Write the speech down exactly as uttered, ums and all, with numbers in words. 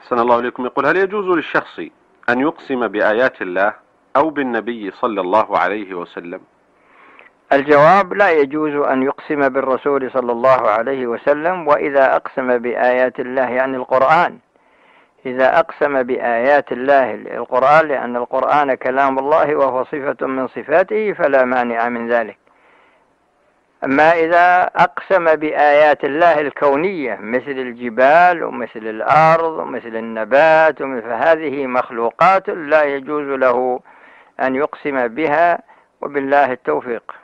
أحسن الله إليكم. يقول: هل يجوز للشخص أن يقسم بآيات الله أو بالنبي صلى الله عليه وسلم؟ الجواب: لا يجوز أن يقسم بالرسول صلى الله عليه وسلم. وإذا أقسم بآيات الله يعني القرآن، إذا أقسم بآيات الله القرآن، لأن القرآن كلام الله وهو صفة من صفاته، فلا مانع من ذلك. أما إذا أقسم بآيات الله الكونية مثل الجبال ومثل الأرض ومثل النبات، فهذه مخلوقات لا يجوز له أن يقسم بها، وبالله التوفيق.